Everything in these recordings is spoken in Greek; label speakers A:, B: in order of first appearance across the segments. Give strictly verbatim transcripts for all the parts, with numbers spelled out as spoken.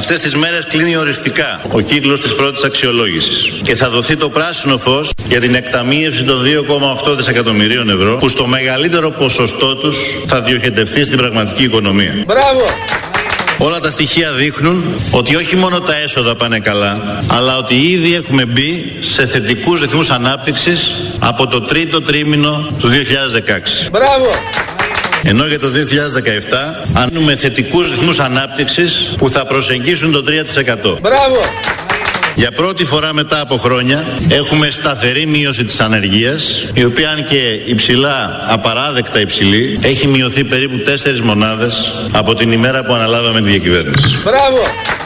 A: Αυτές τις μέρες κλείνει οριστικά ο κύκλος της πρώτης αξιολόγησης και θα δοθεί το πράσινο φως για την εκταμείευση των δύο κόμμα οκτώ δισεκατομμυρίων ευρώ που στο μεγαλύτερο ποσοστό τους θα διοχετευτεί στην πραγματική οικονομία.
B: Μπράβο!
A: Όλα τα στοιχεία δείχνουν ότι όχι μόνο τα έσοδα πάνε καλά, αλλά ότι ήδη έχουμε μπει σε θετικούς ρυθμούς ανάπτυξης από το τρίτο τρίμηνο του δύο χιλιάδες δεκαέξι.
B: Μπράβο!
A: Ενώ για το δύο χιλιάδες δεκαεπτά ανούμε θετικούς ρυθμούς ανάπτυξης που θα προσεγγίσουν το τρία τοις εκατό.
B: Μπράβο!
A: Για πρώτη φορά μετά από χρόνια έχουμε σταθερή μείωση της ανεργίας, η οποία αν και υψηλά, απαράδεκτα υψηλή, έχει μειωθεί περίπου τέσσερις μονάδες από την ημέρα που αναλάβαμε τη διακυβέρνηση.
B: Μπράβο!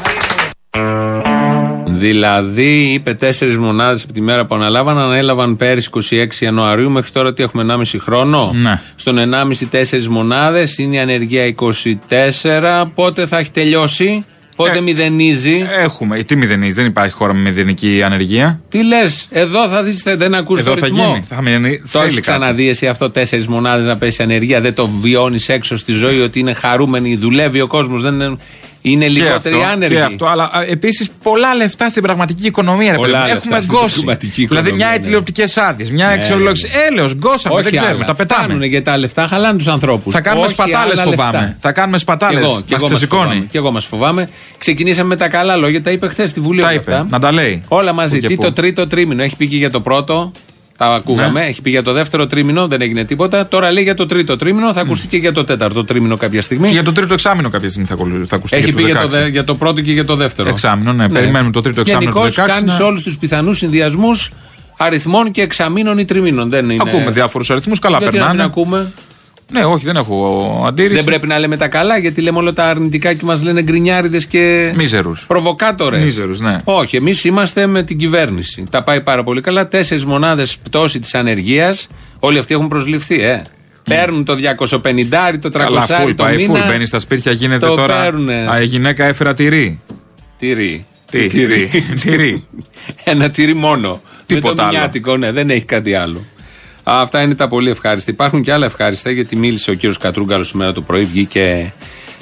C: Δηλαδή, είπε τέσσερις μονάδες από τη μέρα που αναλάβαν, ανέλαβαν πέρυσι είκοσι έξι Ιανουαρίου, μέχρι τώρα τι έχουμε, ενάμιση χρόνο.
D: Ναι.
C: Στον ενάμιση τέσσερις μονάδες, είναι η ανεργία είκοσι τέσσερα. Πότε θα έχει τελειώσει? Πότε ε, μηδενίζει?
D: Έχουμε. Τι μηδενίζει? Δεν υπάρχει χώρα με μηδενική ανεργία.
C: Τι λες? Εδώ θα δεις, δεν ακούς το ρυθμό.
D: Γίνει. Θα μηδενί,
C: το έχεις ξαναδεί εσύ αυτό, τέσσερις μονάδες να πέσει ανεργία? Δεν το βιώνεις έξω στη ζωή ότι είναι χαρούμενοι, δουλεύει ο κόσμος, δεν είναι... Είναι λιγότεροι άνεργοι.
D: Και αυτό, αλλά επίσης πολλά λεφτά στην πραγματική οικονομία. Έχουμε γκώσει. Δηλαδή μια τηλεοπτικές άδειες, μια αξιολόγηση. Έλεος, γκώσαμε, δεν ξέρουμε, τα πετάμε.
C: Φτάνουν για τα λεφτά, χαλάνε τους ανθρώπους.
D: Θα κάνουμε σπατάλες, φοβάμαι. Θα κάνουμε σπατάλες. Μας ξεσηκώνει.
C: Και εγώ μας φοβάμαι. Ξεκινήσαμε με τα καλά λόγια, τα είπε χθες στη Βουλή.
D: Τα είπε, να τα λέει.
C: Όλα μαζί. Τι το τρίτο τρίμηνο, έχει πει και για το πρώτο. Τα ακούγαμε. Ναι. Έχει πει για το δεύτερο τρίμηνο, δεν έγινε τίποτα. Τώρα λέει για το τρίτο τρίμηνο, θα ακουστεί mm. και για το τέταρτο τρίμηνο κάποια στιγμή.
D: Και για το τρίτο εξάμηνο κάποια στιγμή θα, θα ακουστεί.
C: Έχει
D: για
C: πει για το, δε, για το πρώτο και για το δεύτερο.
D: Εξάμηνο, ναι. ναι. Περιμένουμε το τρίτο εξάμηνο.
C: Γενικώς κάνει να... όλους τους πιθανούς συνδυασμούς αριθμών και εξαμήνων ή τριμήνων. Δεν είναι...
D: Ακούμε διάφορους αριθμούς, καλά
C: γιατί
D: περνάνε.
C: Να ακούμε.
D: Ναι, όχι, δεν έχω αντίρρηση.
C: Δεν πρέπει να λέμε τα καλά, γιατί λέμε όλα τα αρνητικά και μας λένε γκρινιάριδες και.
D: Μίζερους.
C: Προβοκάτορες.
D: Μίζερους, ναι.
C: Όχι, εμείς είμαστε με την κυβέρνηση. Τα πάει πάρα πολύ καλά. Τέσσερις μονάδες πτώση της ανεργίας. Όλοι αυτοί έχουν προσληφθεί, ε. Mm. Παίρνουν το διακόσια πενήντα, το τριακόσια το
D: πάει
C: μήνα.
D: Φουλ, μπαίνει στα σπίτια, γίνεται το τώρα. Α, η γυναίκα έφερα τυρί.
C: Τυρί.
D: Τι, τυρί. τυρί.
C: Ένα τυρί μόνο.
D: Τίποτα
C: με το μηνιάτικο, ναι, δεν έχει κάτι άλλο. Αυτά είναι τα πολύ ευχάριστα. Υπάρχουν και άλλα ευχάριστα, γιατί μίλησε ο κύριος Κατρούγκαλος σήμερα το πρωί, βγήκε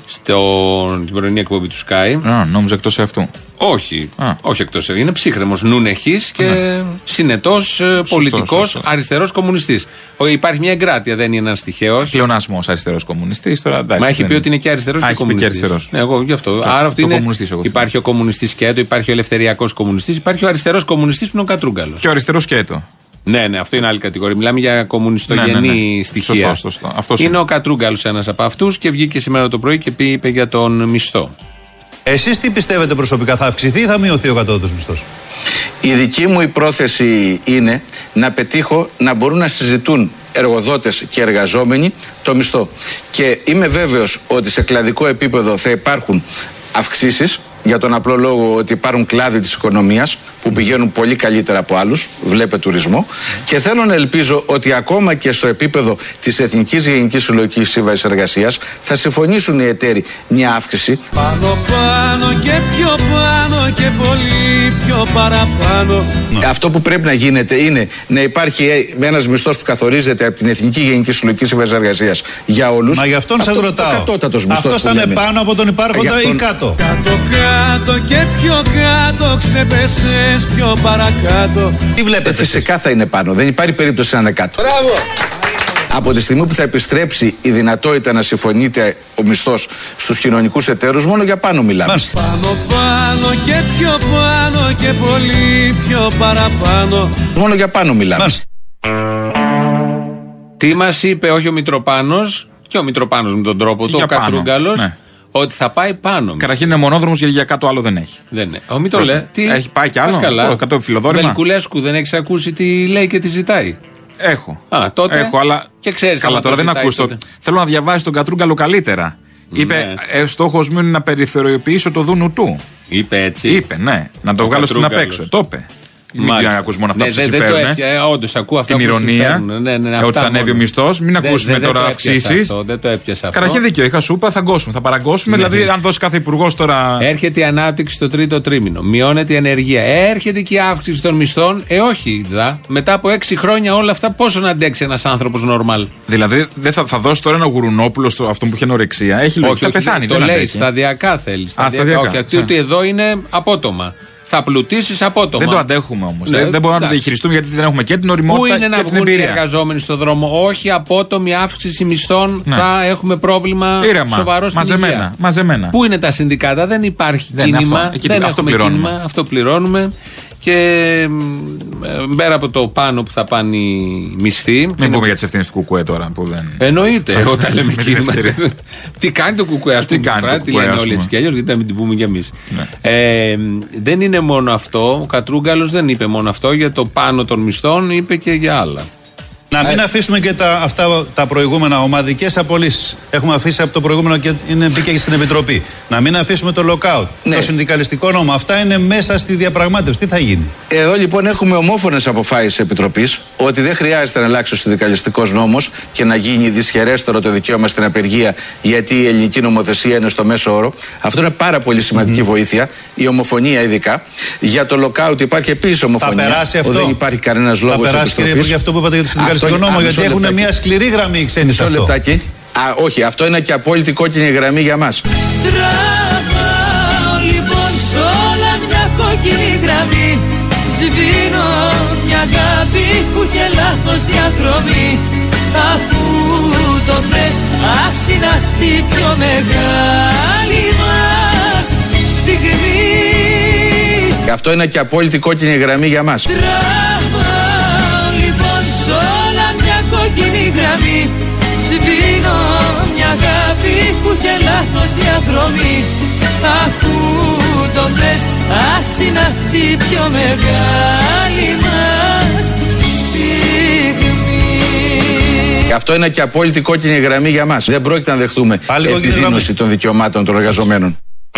C: στην πρωινή εκπομπή του Sky.
D: Α, νόμιζα εκτός αυτού.
C: Όχι,
D: Α.
C: όχι εκτός. Είναι ψύχρεμος, νουνεχής και ναι. συνετός πολιτικός αριστερός κομμουνιστής. Υπάρχει μια εγκράτεια, δεν είναι ένας τυχαίος.
D: Πλεονασμός αριστερός κομμουνιστής. Τώρα, εντάξει,
C: μα έχει
D: δεν...
C: πει ότι είναι και αριστερός και κομμουνιστής. Ναι, εγώ γι' αυτό. Το, Άρα αυτό είναι. Υπάρχει ο κομμουνιστής σκέτο, υπάρχει ο ελευθεριακός κομμουνιστής, υπάρχει ο αριστερός κομμουνιστής που είναι ο Κατρούγκαλος.
D: Και ο αριστερός σκέτο.
C: Ναι, ναι, αυτό είναι άλλη κατηγορία. Μιλάμε για κομμουνιστογενή ναι, ναι, ναι. στοιχεία.
D: Σωστό, σωστό. Αυτός
C: είναι,
D: είναι ο
C: Κατρούγκαλος ένας από αυτούς και βγήκε σήμερα το πρωί και είπε για τον μισθό.
E: Εσείς τι πιστεύετε προσωπικά, θα αυξηθεί ή θα μειωθεί ο κατώτατος μισθός?
F: Η δική μου η πρόθεση είναι να πετύχω να μπορούν να συζητούν εργοδότες και εργαζόμενοι το μισθό. Και είμαι βέβαιος ότι σε κλαδικό επίπεδο θα υπάρχουν αυξήσεις, για τον απλό λόγο ότι υπάρχουν κλάδοι της οικονομίας που πηγαίνουν πολύ καλύτερα από άλλους, βλέπε τουρισμό, και θέλω να ελπίζω ότι ακόμα και στο επίπεδο της Εθνικής Γενικής Συλλογικής Σύμβασης Εργασίας θα συμφωνήσουν οι εταίροι μια αύξηση.
B: Πάνω πάνω και πιο πάνω και πολύ πιο παραπάνω.
F: Αυτό που πρέπει να γίνεται είναι να υπάρχει ένας μισθός που καθορίζεται από την Εθνική Γενική Συλλογική Σύμβαση Εργασίας για όλους.
E: Μα γι' αυτόν σας ρωτάω. Αυτός θα είναι πάνω από τον υπάρχοντα αυτόν... ή κάτω?
B: Κάτω κάτω και πιο κάτω, ξεπέσες πιο παρακάτω.
E: Τι βλέπετε?
F: Ε, φυσικά θα είναι πάνω, δεν υπάρχει περίπτωση να είναι κάτω.
B: Μπράβο!
F: Από τη στιγμή που θα επιστρέψει η δυνατότητα να συμφωνείται ο μισθός στους κοινωνικούς εταίρους, μόνο για πάνω μιλάμε.
B: Μάλιστα. Πάνω πάνω και πιο πάνω και πολύ πιο παραπάνω.
F: Μόνο για πάνω μιλάμε.
E: Μάλιστα.
C: Τι μας είπε όχι ο Μητροπάνος, και ο Μητροπάνος με τον τρόπο του, ο Κατρούγκαλος, ναι. Ότι θα πάει πάνω.
D: Καταρχήν είναι μονόδρομος, γιατί για κάτω άλλο δεν έχει.
C: Δεν είναι. Ο Μητρό λέει. Τι...
D: Έχει πάει κι άλλο. εκατό φιλοδόρημα.
C: Βελκουλέσκου, δεν έχει ακούσει τι λέει και τι ζητάει?
D: Έχω.
C: Α, τότε.
D: Έχω, αλλά.
C: Και ξέρεις,
D: καλά, τώρα δεν ακούς. Το... Θέλω να διαβάσει τον Κατρούγκαλο καλύτερα. Ναι. Είπε, ε, στόχος μου είναι να περιθωριοποιήσω το δούνου του.
C: Είπε έτσι.
D: Είπε, ναι. Να το ο βγάλω στην απ' έξω. Το είπε. Μην ακούς μόνο αυτά
C: ναι,
D: που σε συμφέρουν.
C: Όντως, ακούω αυτά
D: την
C: που
D: ηρωνία. Ναι, ναι, ναι, ότι θα ανέβει ο μισθός. Μην
C: δε,
D: ακούσουμε
C: δε,
D: τώρα αυξήσεις.
C: Δεν το έπιασα αυτό.
D: Καταρχήν δίκιο. Είχα σούπα, θα γκώσουμε. Θα παραγκώσουμε. Ναι, δηλαδή, ναι. αν δώσει κάθε υπουργός τώρα.
C: Έρχεται η ανάπτυξη στο τρίτο τρίμηνο. Μειώνεται η ανεργία. Έρχεται και η αύξηση των μισθών. Ε, όχι, δα. Μετά από έξι χρόνια όλα αυτά, πόσο να αντέξει ένας άνθρωπος νορμάλ.
D: Δηλαδή, δεν θα, θα δώσει τώρα ένα γουρουνόπουλο στο αυτό που έχει ανορεξία. Έχει λογική. Θα πεθάνει.
C: Το λέει σταδιακά θέλει. Όχι, ότι εδώ είναι απότομα. Θα πλουτίσεις απότομα.
D: Δεν το αντέχουμε όμως. Ναι, δεν μπορούμε να το διαχειριστούμε γιατί δεν έχουμε και την οριμότητα και την εμπειρία.
C: Πού είναι να βγουν οι εργαζόμενοι στον δρόμο? Όχι απότομη αύξηση μισθών. Ναι. Θα έχουμε πρόβλημα Ήρεμα. σοβαρό στην
D: μαζεμένα,
C: υγεία.
D: Μαζεμένα.
C: Πού είναι τα συνδικάτα? Δεν υπάρχει δεν κίνημα. Αυτό,
D: εκεί,
C: δεν
D: αυτό πληρώνουμε.
C: Κίνημα, αυτό πληρώνουμε. Και πέρα από το πάνω που θα πάνε οι μισθοί.
D: Μην πούμε είναι... για τις ευθύνες του Κουκουέ τώρα που δεν.
C: Εννοείται. Όταν λέμε κίνημα. Τι κάνει το Κουκουέ, α πούμε. Τι λένε όλοι έτσι κι αλλιώς, γιατί να μην την πούμε κι εμείς. Δεν είναι μόνο αυτό. Ο Κατρούγκαλος δεν είπε μόνο αυτό. Για το πάνω των μισθών είπε και για άλλα.
E: Να μην αφήσουμε και τα, αυτά τα προηγούμενα ομαδικές απολύσεις. Έχουμε αφήσει από το προηγούμενο και είναι μπήκε και στην Επιτροπή. Να μην αφήσουμε το lockout, ναι. το συνδικαλιστικό νόμο. Αυτά είναι μέσα στη διαπραγμάτευση. Τι θα γίνει?
F: Εδώ λοιπόν έχουμε ομόφωνες αποφάσεις της Επιτροπής ότι δεν χρειάζεται να αλλάξει ο συνδικαλιστικός νόμος και να γίνει δυσχερέστερο το δικαίωμα στην απεργία γιατί η ελληνική νομοθεσία είναι στο μέσο όρο. Αυτό είναι πάρα πολύ σημαντική mm. βοήθεια. Η ομοφωνία ειδικά. Για το lockout υπάρχει επίσης ομοφωνία.
E: Θα περάσει αυτό.
F: Δεν υπάρχει κανένας λόγος
E: επιστροφής. Θα περάσει, κύριε, για αυτό που είπατε για το συνδικαλιστικό νόμο, γιατί έχουν λεπτάκι. Μια σκληρή γραμμή οι ξένοι σε αυτό.
F: Λεπτάκι. Α, όχι, αυτό είναι και απόλυτη κόκκινη γραμμή για μας.
G: Τραβάω λοιπόν σ' όλα μια κόκκινη γραμμή. Σβήνω μια αγάπη που και λάθος διαδρομή. Αφού το θες, ας είναι αυτή πιο μεγάλη μας στιγμή.
F: Αυτό είναι και απόλυτη κόκκινη γραμμή για μας.
G: Τραβάω λοιπόν σ' όλα μια κόκκινη γραμμή. Σβήνω μια αγάπη που και λάθος διαδρομή. Αφού το θες, ας είναι αυτή πιο μεγάλη μας στιγμή.
F: Αυτό είναι και απόλυτη κόκκινη γραμμή για μας. Δεν πρόκειται να δεχτούμε επιδείνωση των δικαιωμάτων των εργαζομένων.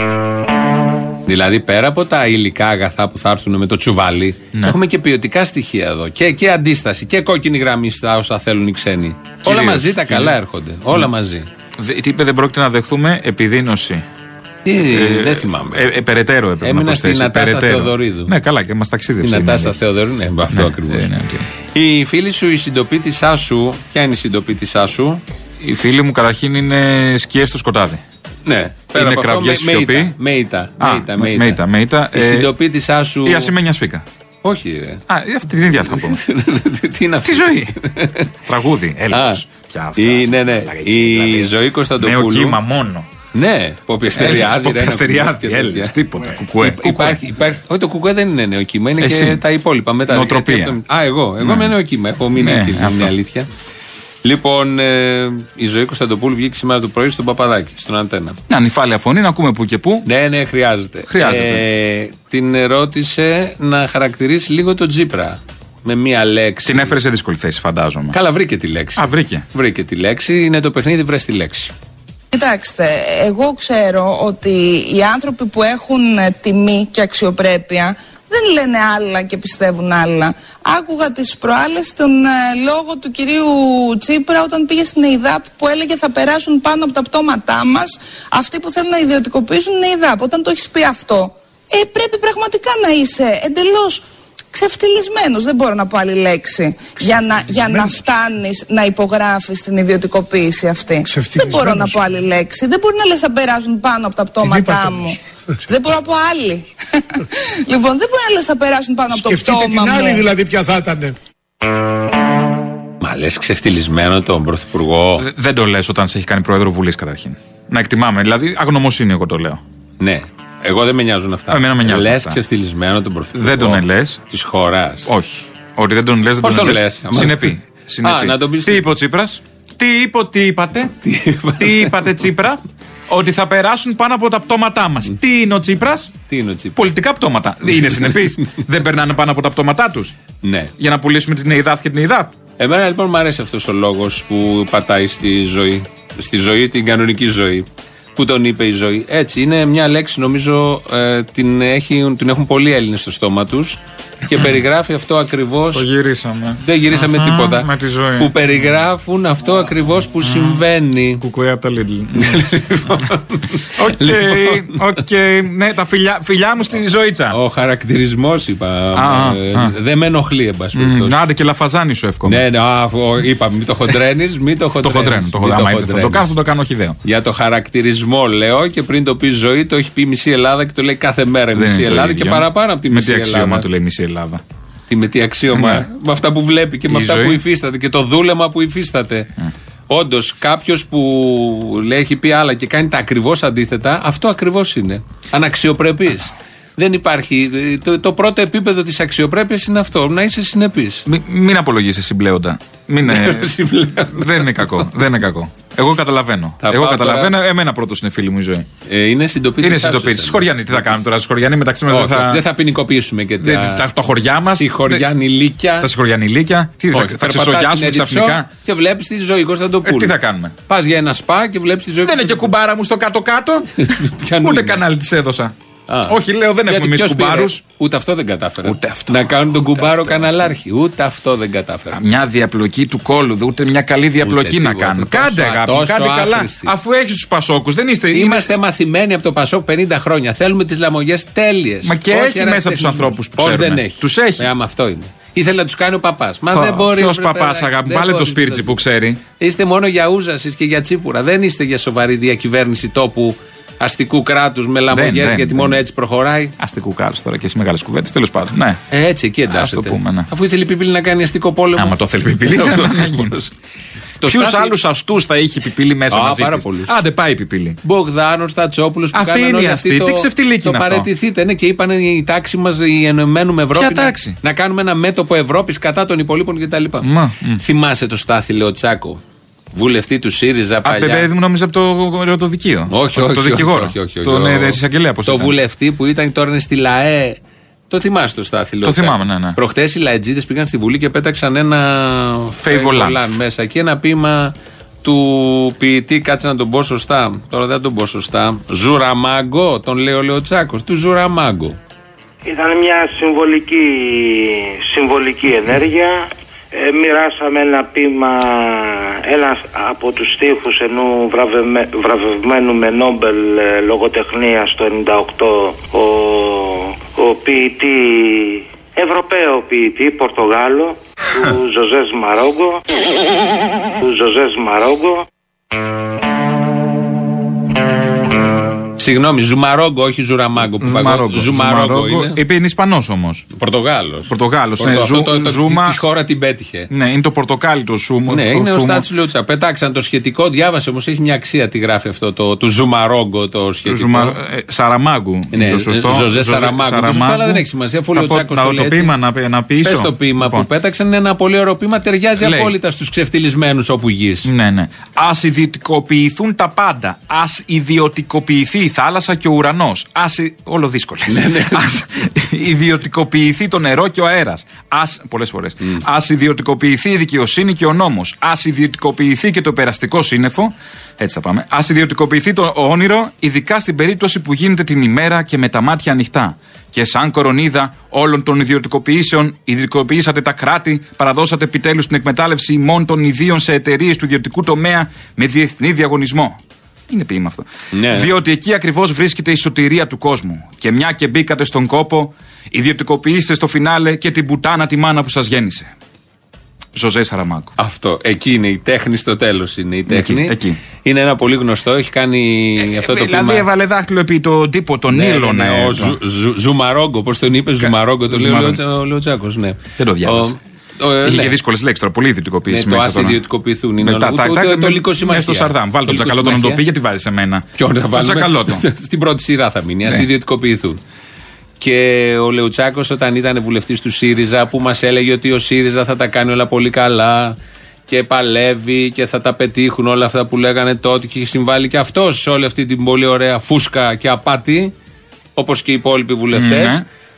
C: Δηλαδή πέρα από τα υλικά αγαθά που θα έρθουν με το τσουβάλι, ναι. έχουμε και ποιοτικά στοιχεία εδώ. Και, και αντίσταση και κόκκινη γραμμή στα όσα θέλουν οι ξένοι. Κυρίως, όλα μαζί τα καλά έρχονται. Όλα ναι. μαζί.
D: Τι είπε, δεν πρόκειται να δεχθούμε επιδείνωση.
C: Τι, ε, δεν θυμάμαι.
D: Ε, ε, περαιτέρω έπρεπε
C: Έμεινα
D: να προσθέσει.
C: Στην Νατάσα Θεοδωρίδου.
D: Ναι, καλά, και μας ταξίδεψε.
C: Στην Νατάσα Θεοδωρίδου, ναι, αυτό ναι, ακριβώς. Ναι, okay. Η φίλη σου, η συντοπίτησά σου, ποια είναι η συντοπίτησά σου?
D: Η φίλη μου καταρχήν είναι σκιές στο σκοτάδι.
C: Ναι,
D: είναι κραυγές στη σιωπή.
C: Μέιτα.
D: Μέιτα, μέιτα.
C: Η συντοπίτησά σου.
D: Η Ασημένια Σφίκα.
C: Όχι, ρε.
D: Α, αυτή την ίδια θα πω.
C: Τι είναι αυτή?
D: Στη ζωή. Τραγούδι, έλεγχος.
C: Ναι, ναι. Η Ζωή Κωνσταντοπούλου.
D: Με οκύμα μόνο.
C: Ναι, Ποπιαστεριάδη.
D: Ποπιαστεριάδη, Έλληνες, τίποτα. Κουκουέ.
C: Όχι, το κουκουέ δεν είναι νεοκύμα, είναι και τα υπόλοιπα μετά.
D: Νοοτροπία.
C: Α, εγώ. Εγώ είμαι νεοκύμα. Έχω μείνει εκεί, είναι αλήθεια. Λοιπόν, ε, η Ζωή Κωνσταντοπούλου βγήκε σήμερα το πρωί στον Παπαδάκη, στον Αντένα.
D: Μια νυφάλια φωνή, να ακούμε που και που.
C: Ναι, ναι, χρειάζεται.
D: χρειάζεται.
C: Ε, την ρώτησε να χαρακτηρίσει λίγο τον Τσίπρα. Με μία λέξη.
D: Την έφερε σε δύσκολη θέση, φαντάζομαι.
C: Καλά, βρήκε τη λέξη.
D: Α, βρήκε.
C: Βρήκε τη λέξη. Είναι το παιχνίδι, βρες τη λέξη.
H: Κοιτάξτε, εγώ ξέρω ότι οι άνθρωποι που έχουν τιμή και αξιοπρέπεια δεν λένε άλλα και πιστεύουν άλλα. Άκουγα τις προάλλες τον ε, λόγο του κυρίου Τσίπρα όταν πήγε στην ΕΙΔΑΠ που έλεγε θα περάσουν πάνω από τα πτώματά μας αυτοί που θέλουν να ιδιωτικοποιήσουν την ΕΙΔΑΠ. Όταν το έχεις πει αυτό, ε, πρέπει πραγματικά να είσαι εντελώς ξεφτυλισμένος, δεν μπορώ να πω άλλη λέξη, για να, για να φτάνεις να υπογράφεις την ιδιωτικοποίηση αυτή. Δεν μπορώ να πω άλλη λέξη. Δεν μπορεί να λες θα περάσουν πάνω από τα πτώματά μου. Δεν μπορώ να πω άλλη. Λοιπόν, δεν μπορεί να λες θα περάσουν πάνω από το πτώμα μου.
E: Σκεφτείτε την άλλη δηλαδή ποια θα ήταν.
C: Μα λες ξεφτυλισμένο τον Πρωθυπουργό.
D: Δεν το λες όταν σε έχει κάνει πρόεδρο Βουλής καταρχήν. Να εκτιμάμε, δηλαδή αγνωμοσύνη εγώ το λέω.
C: Ναι. Εγώ δεν με νοιάζουν αυτά.
D: Εμένα με νοιάζουν.
C: Λες ξεφτυλισμένο τον Πρωθυπουργό.
D: Δεν τον λες.
C: Της χώρας.
D: Όχι. Ότι δεν τον λες, δεν
C: Πώς
D: τον,
C: τον
D: λες.
C: λες.
D: Συνεπή.
C: Α, να τον πεις.
D: Τι είπε ο Τσίπρας? Τι είπε, τι είπατε? Τι είπατε Τσίπρα? Ότι θα περάσουν πάνω από τα πτώματά μας. Τι είναι ο Τσίπρας?
C: Τι είναι ο Τσίπρας?
D: Πολιτικά πτώματα. Είναι συνεπής. Δεν περνάνε πάνω από τα πτώματά τους.
C: Ναι.
D: Για να πουλήσουμε την ΕΙΔΑΠ και την ΕΙΔΑΠ.
C: Εμένα λοιπόν μου αρέσει αυτός ο λόγος που πατάει στη ζωή. Στη ζωή, την κανονική ζωή. που τον είπε η ζωή. Έτσι, είναι μια λέξη, νομίζω, ε, την, έχει, την έχουν πολλοί Έλληνες στο στόμα τους και περιγράφει αυτό ακριβώς.
D: Το γυρίσαμε.
C: Δεν γυρίσαμε
D: Αχα,
C: τίποτα.
D: με τη ζωή.
C: Που περιγράφουν αυτό ακριβώς που συμβαίνει.
D: Κουκουέ από τα Lidl. Οκ, οκ. Ναι, τα φιλιά μου στη Ζωήτσα.
C: Ο χαρακτηρισμός είπα. Δεν με ενοχλεί, εν πάση περιπτώσει.
D: Άντε και λαφαζάνι σου εύχομαι.
C: Ναι, ναι, είπαμε, μην το χοντρένεις, μην το χοντρένεις.
D: Το χοντρένω. Θα το κάνω, θα το κάνω χιδαίο.
C: Για το χαρακτηρισμό λέω και πριν το πει ζωή, το έχει πει μισή Ελλάδα και το λέει κάθε μέρα μισή Ελλάδα και παραπάνω από τη μισή Ελλάδα.
D: Με τι αξίωμα το λέει μισή Ελλάδα.
C: Τι με τι αξίωμα, ναι. Με αυτά που βλέπει και με η αυτά ζωή. Που υφίσταται και το δούλεμα που υφίσταται. Mm. Όντως, κάποιος που λέει, έχει πει άλλα και κάνει τα ακριβώς αντίθετα, αυτό ακριβώς είναι. Αναξιοπρεπής. Δεν υπάρχει. Το, το πρώτο επίπεδο της αξιοπρέπειας είναι αυτό, να είσαι συνεπής.
D: Μη, μην απολογείσαι συμπλέοντα. Μην είναι... δεν είναι κακό. Δεν είναι κακό. Εγώ καταλαβαίνω. Θα Εγώ καταλαβαίνω. Τώρα... Εμένα πρώτος είναι φίλη μου η ζωή.
C: Ε, είναι συντοπίτη.
D: Είναι συντοπίτη. Σχοριανή. Τι θα κάνουμε τώρα, Σχοριανή μεταξύ μας.
C: Δεν
D: θα...
C: δεν θα ποινικοποιήσουμε και τα,
D: τα, τα χωριά μας.
C: Συγχωριανιλίκια.
D: Τα συγχωριανιλίκια. Τι θα, θα ξεσογιάσουμε ξαφνικά.
C: Και βλέπεις τη ζωή Κωνσταντοπούλου.
D: Ε, τι θα κάνουμε.
C: Πας για ένα σπα και βλέπεις τη ζωή.
D: Δεν είναι και κουμπάρα μου στο κάτω-κάτω. Ούτε κανάλι της έδωσα. Α, όχι, λέω, δεν έχουμε εμείς κουμπάρους.
C: Ούτε αυτό δεν κατάφερα. Ούτε αυτό. Να κάνουν τον κουμπάρο καναλάρχη. Ούτε αυτό δεν κατάφερα.
D: Μια διαπλοκή του κόλου, ούτε μια καλή διαπλοκή ούτε να κάνουν. Κάντε αγάπη, κάντε καλά. Αφού έχει του Πασόκους, δεν είστε.
C: Είμαστε είναι... μαθημένοι από το Πασόκ πενήντα χρόνια. Θέλουμε τις λαμογιές τέλειες.
D: Μα και όχι έχει μέσα τους ανθρώπους που ξέρουν.
C: Δεν έχει.
D: Τους έχει.
C: Ε, άμα αυτό είναι. Ήθελε να τους κάνει ο παπάς. Μα δεν μπορεί.
D: Ποιος παπάς, αγάπη, βάλε το σπίρτσι που ξέρει.
C: Είστε μόνο για ούζασης και για τσίπουρα. Δεν είστε για σοβαρή διακυβέρνηση τόπου. Αστικού κράτους με λαμογιές, γιατί δεν, μόνο δεν. Έτσι προχωράει.
D: Αστικού κράτους τώρα και εσύ μεγάλες κουβέντες, τέλος πάντων. Ναι.
C: Ε, έτσι, εκεί εντάσσεται.
D: Πούμε, ναι.
C: Αφού ήθελε η Πιπίλη να κάνει αστικό πόλεμο.
D: Άμα το θέλει η Πιπίλη, ποιους στάθη... άλλους αστούς θα είχε η Πιπίλη μέσα Α, μαζί της. Άντε πάει η Πιπίλη.
C: Μπογδάνος, Τατσόπουλος που
D: αυτή είναι η αστή. Τι ξεφτιλίκι είναι αυτό.
C: Το παραιτηθείτε, ναι, και είπαν η τάξη μας, η ενωμένουμε Ευρώπη. Να, να κάνουμε ένα μέτωπο Ευρώπης κατά των υπολείπων κτλ. Θυμάσαι το Στάθη Λεωτσάκο. Βουλευτή του ΣΥΡΙΖΑ παλιά.
D: Απ' παιδί μου νόμιζα από το ερωτοδικείο.
C: Όχι, όχι.
D: Το δικηγόρο.
C: Όχι, όχι, όχι,
D: τον εισαγγελέα, πώς
C: το
D: ήταν.
C: βουλευτή που ήταν τώρα είναι στη ΛΑΕ. Το θυμάσαι το Στάθη.
D: Το θυμάμαι, ναι, ναι.
C: Προχτές οι λαετζίδες πήγαν στη Βουλή και πέταξαν ένα φεϊβολάν μέσα και ένα ποίημα του ποιητή, κάτσε να τον πω σωστά. Τώρα δεν τον πω σωστά. Ζουραμάγκο, τον λέει ο Λεωτσάκος. Του Ζουραμάγκο.
I: Ήταν μια συμβολική, συμβολική ενέργεια. Ε, μοιράσαμε ένα ποίημα, ένα από τους στίχους ενού βραβευμε, βραβευμένου με Νόμπελ ε, λογοτεχνίας το ενενήντα οκτώ, ο, ο ποιητή, Ευρωπαίο ποιητή, Πορτογάλο, του Ζωζές Μαρόγκο, του Ζωζές Μαρόγκο.
C: Συγγνώμη, Ζουμαρόγκο, όχι Ζουραμάγκο. Που Ζουμαρόγκο. Ζουμαρόγκο είναι.
D: Είπε είναι Ισπανός όμως.
C: Πορτογάλος.
D: Πορτογάλος. Ναι,
C: ζου, το, το, ζούμα... Τη χώρα την πέτυχε.
D: Ναι, είναι το πορτοκάλι το σούμο.
C: Ναι,
D: το
C: είναι
D: σούμο.
C: ο Στάθης Λεωτσά. Πετάξαν το σχετικό, διάβασε όμως, έχει μια αξία τι γράφει αυτό το του Ζουμαρόγκο το σχετικό. Ζουμα...
D: Ε, Σαραμάγκου.
C: Ναι,
D: είναι το σωστό.
C: Ζωζέ Σαραμάγκου. Σωστό, αλλά δεν έχει σημασία. Αφού ο Λεωτσάκος το λέει.
D: Το ποίημα να πει.
C: Πες το ποίημα που πέταξαν είναι ένα πολύ ωραίο ποίημα, ταιριάζει απόλυτα στους ξεφτυλισμένους όπου γης.
D: Ναι, ναι. Ας ιδιωτικοποιηθούν τα πάντα. Ας ιδιωτικοποιηθεί η θάλασσα και ο ουρανός. Ας, όλο δύσκολες.
C: Ναι, ναι.
D: Ας ιδιωτικοποιηθεί το νερό και ο αέρας. Ας, πολλές φορές. Mm. Ας ιδιωτικοποιηθεί η δικαιοσύνη και ο νόμος. Ας ιδιωτικοποιηθεί και το περαστικό σύννεφο. Έτσι θα πάμε. Ας ιδιωτικοποιηθεί το όνειρο, ειδικά στην περίπτωση που γίνεται την ημέρα και με τα μάτια ανοιχτά. Και σαν κορονίδα όλων των ιδιωτικοποιήσεων, ιδιωτικοποιήσατε τα κράτη, παραδώσατε επιτέλους την εκμετάλλευση ημών των ιδίων σε εταιρείες του ιδιωτικού τομέα με διεθνή διαγωνισμό. Είναι ποίημα αυτό. Ναι. Διότι εκεί ακριβώς βρίσκεται η σωτηρία του κόσμου. Και μια και μπήκατε στον κόπο, ιδιωτικοποιήστε στο φινάλε και την πουτάνα τη μάνα που σας γέννησε. Ζωζέ Σαραμάκο.
C: Αυτό. Εκεί είναι η τέχνη, στο τέλος είναι η τέχνη.
D: Εκεί, εκεί.
C: Είναι ένα πολύ γνωστό, έχει κάνει ε, αυτό ε, το
D: δηλαδή
C: πείμα.
D: Δηλαδή έβαλε δάχτυλο επί το τύπο, τον
C: ναι,
D: ήλιο.
C: Ναι, ναι, ο Ζου, Ζου, Ζουμαρόγκο, πώς τον είπε, Κα... Ζουμαρόγκο, το λέει ο Λεωτσάκος. Ναι.
D: Δεν το διάβασα. Είχε ναι. και δύσκολες λέξεις τώρα, πολύ ιδιωτικοποίηση.
C: Ναι, το ας ιδιωτικοποιηθούν είναι το λύκο συμμαχία.
D: Στο Σαρδάμ, βάλει τον Τσακαλώτο να το πει, γιατί βάζει σε μένα.
C: Ποιον θα βάλει. Στην πρώτη σειρά θα μείνει, ας ιδιωτικοποιηθούν. Και ο Λεωτσάκος όταν ήταν βουλευτής του ΣΥΡΙΖΑ που μας έλεγε ότι ο ΣΥΡΙΖΑ θα τα κάνει όλα πολύ καλά και παλεύει και θα τα πετύχουν όλα αυτά που λέγανε τότε και έχει συμβάλει και αυτός σε όλη αυτή την πολύ ωραία φούσκα και απάτη όπως και οι υπόλοιποι βουλευτές. Mm-hmm.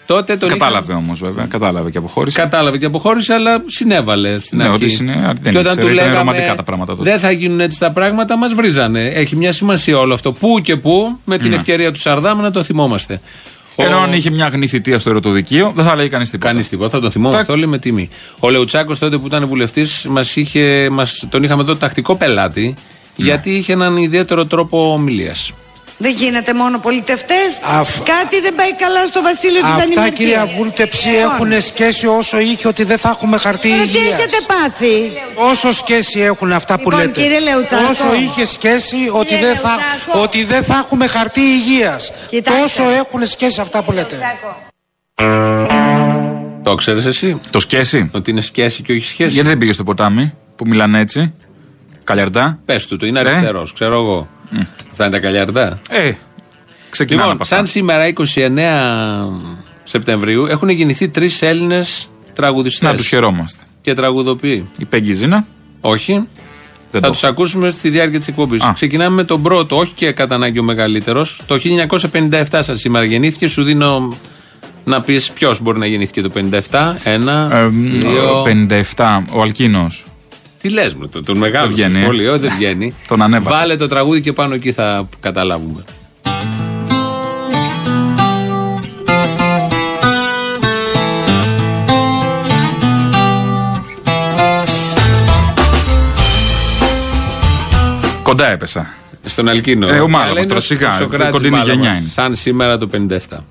C: Τότε τον
D: κατάλαβε όμως, βέβαια. Κατάλαβε και αποχώρησε.
C: Κατάλαβε και αποχώρησε, αλλά συνέβαλε στην
D: ναι,
C: αρχή.
D: Ότι συνέ... δεν
C: και όταν του λέγαμε
D: ρομαντικά τα πράγματα τότε.
C: Δεν θα γίνουν έτσι τα πράγματα, μας βρίζανε. Έχει μια σημασία όλο αυτό. Πού και πού, με την ναι. ευκαιρία του Σαρδάμ, να το θυμόμαστε.
D: Ενώ
C: Ο...
D: αν είχε μια αγνή θητεία στο ερωτοδικείο, δεν θα λέει κανείς τίποτα.
C: Κανείς τίποτα, θα τον θυμόμαστε Τα... όλοι με τιμή. Ο Λεουτσάκος τότε που ήταν βουλευτής, μας είχε, μας, τον είχαμε εδώ τακτικό πελάτη, ναι. γιατί είχε έναν ιδιαίτερο τρόπο ομιλίας.
J: Δεν γίνεται μόνο πολιτευτές. Αφ... Κάτι δεν πάει καλά στο βασίλειο της Δανημαρκίας.
K: Αυτά, κυρία Βούλτεψη, έχουν σκέσει όσο είχε ότι δεν θα έχουμε χαρτί υγείας.
J: Τι έχετε πάθει?
K: Όσο σκέσει έχουν αυτά
J: λοιπόν,
K: που λέτε.
J: Κύριε Λεουτσάκο.
K: Όσο είχε σκέσει ότι δεν, θα, ότι δεν θα έχουμε χαρτί υγείας. Τόσο έχουν σκέσει αυτά που λέτε.
C: Το ξέρεις εσύ?
D: Το σκέσει.
C: Ότι είναι σκέσει και όχι σχέση.
D: Γιατί δεν πήγε στο ποτάμι που μιλάνε έτσι? Καλιαρτά.
C: Πες του, το είναι αριστερός, ε? ξέρω εγώ. Mm. Αυτά είναι τα καλιαρτά.
D: Ε, ξεκινάμε
C: λοιπόν, σαν σήμερα είκοσι εννέα Σεπτεμβρίου έχουν γεννηθεί τρεις Έλληνες τραγουδιστές.
D: Να τους χαιρόμαστε.
C: Και τραγουδοποιοί.
D: Η Πέγγι Ζήνα.
C: Όχι. Δεν θα το... τους ακούσουμε στη διάρκεια της εκπομπής. Α. Ξεκινάμε με τον πρώτο, όχι και κατά ανάγκη ο μεγαλύτερος. Το χίλια εννιακόσια πενήντα επτά σαν σήμερα γεννήθηκε. Σου δίνω να πεις ποιος μπορεί να γεννήθηκε το πενήντα επτά. Ένα, ε, δύο...
D: πενήντα επτά, ο Αλκίνος.
C: Τι λες μου, τον μεγάλο στο σχολείο, δεν βγαίνει.
D: Τον ανέβασα.
C: Βάλε το τραγούδι και πάνω εκεί θα καταλάβουμε.
D: Κοντά έπεσα.
C: Στον Αλκίνο.
D: Ε, ο μάλλον, τώρα σιγά, κοντινή γενιά είναι.
C: Σαν σήμερα το πενήντα επτά.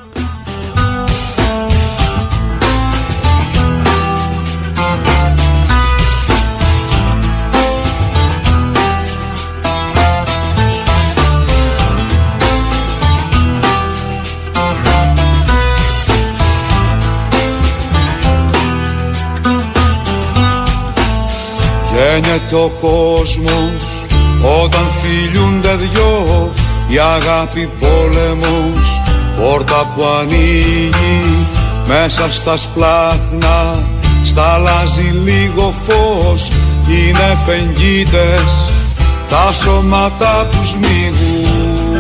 B: Γένεται ο κόσμος όταν φιλιούνται δυο, η αγάπη πόλεμος, πόρτα που ανοίγει μέσα στα σπλάχνα, σταλάζει λίγο φως, είναι φεγγίτες τα σώματα τους μίγουν.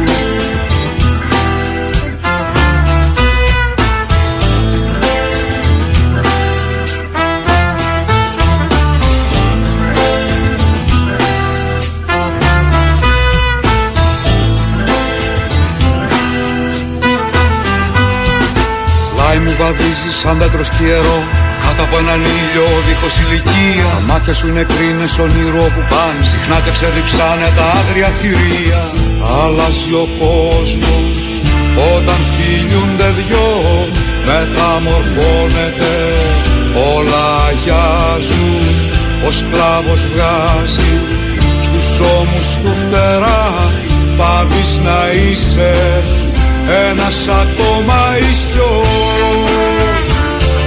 B: Μου βαδίζει σαν δέντρο σκιερό κάτω από έναν ήλιο δίχως ηλικία. Τα μάτια σου είναι κρίνες όνειρο που πάνε συχνά και ξεδιψάνε τα άγρια θηρία. Αλλάζει ο κόσμος όταν φιλιούνται δυο, μεταμορφώνεται, όλα αγιάζουν. Ο σκλάβος βγάζει στους ώμους του φτερά, πάβεις να είσαι ένας ακόμα ιστιός.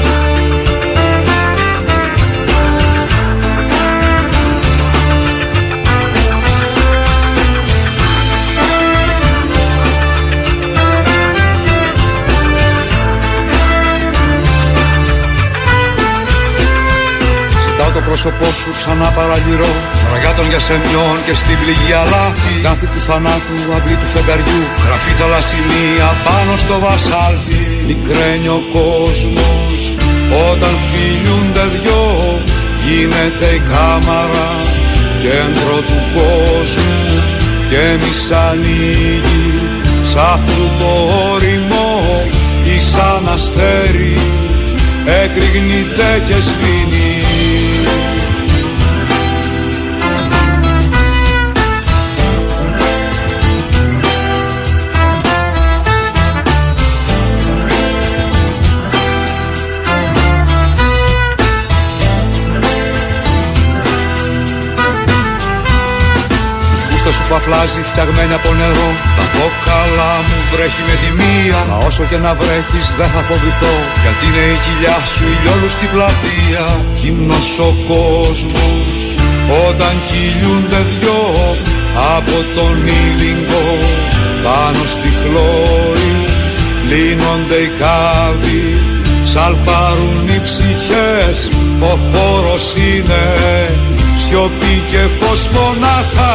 B: Ζητάω το πρόσωπό σου ξανά παραλυρώ, ραγιά των γιασεμιών και στην πληγή αλάτι. Λάθη του θανάτου, αυλή του φεγγαριού, γραφή θαλασσινία πάνω στο βασάλτι. Μικραίνει ο κόσμος όταν φιλιούνται δυο, γίνεται η κάμαρα κέντρο του κόσμου και εμείς ανοίγει σ' αυτού το όριμο ή σαν αστέρι εκρηγνείται και σβήνει. Σου παφλάζει φτιαγμένη από νερό, τα κόκαλα μου βρέχει με τη μία. Μα όσο και να βρέχεις δεν θα φοβηθώ, γιατί είναι η κοιλιά σου ηλιόλου στην πλατεία. Γυμνός ο κόσμος όταν κυλιούνται δυο, από τον ήλιγκο πάνω στη χλώρη λύνονται οι κάβοι, σαλπάρουν οι ψυχές. Ο χώρος είναι σιωπή και φως μονάχα.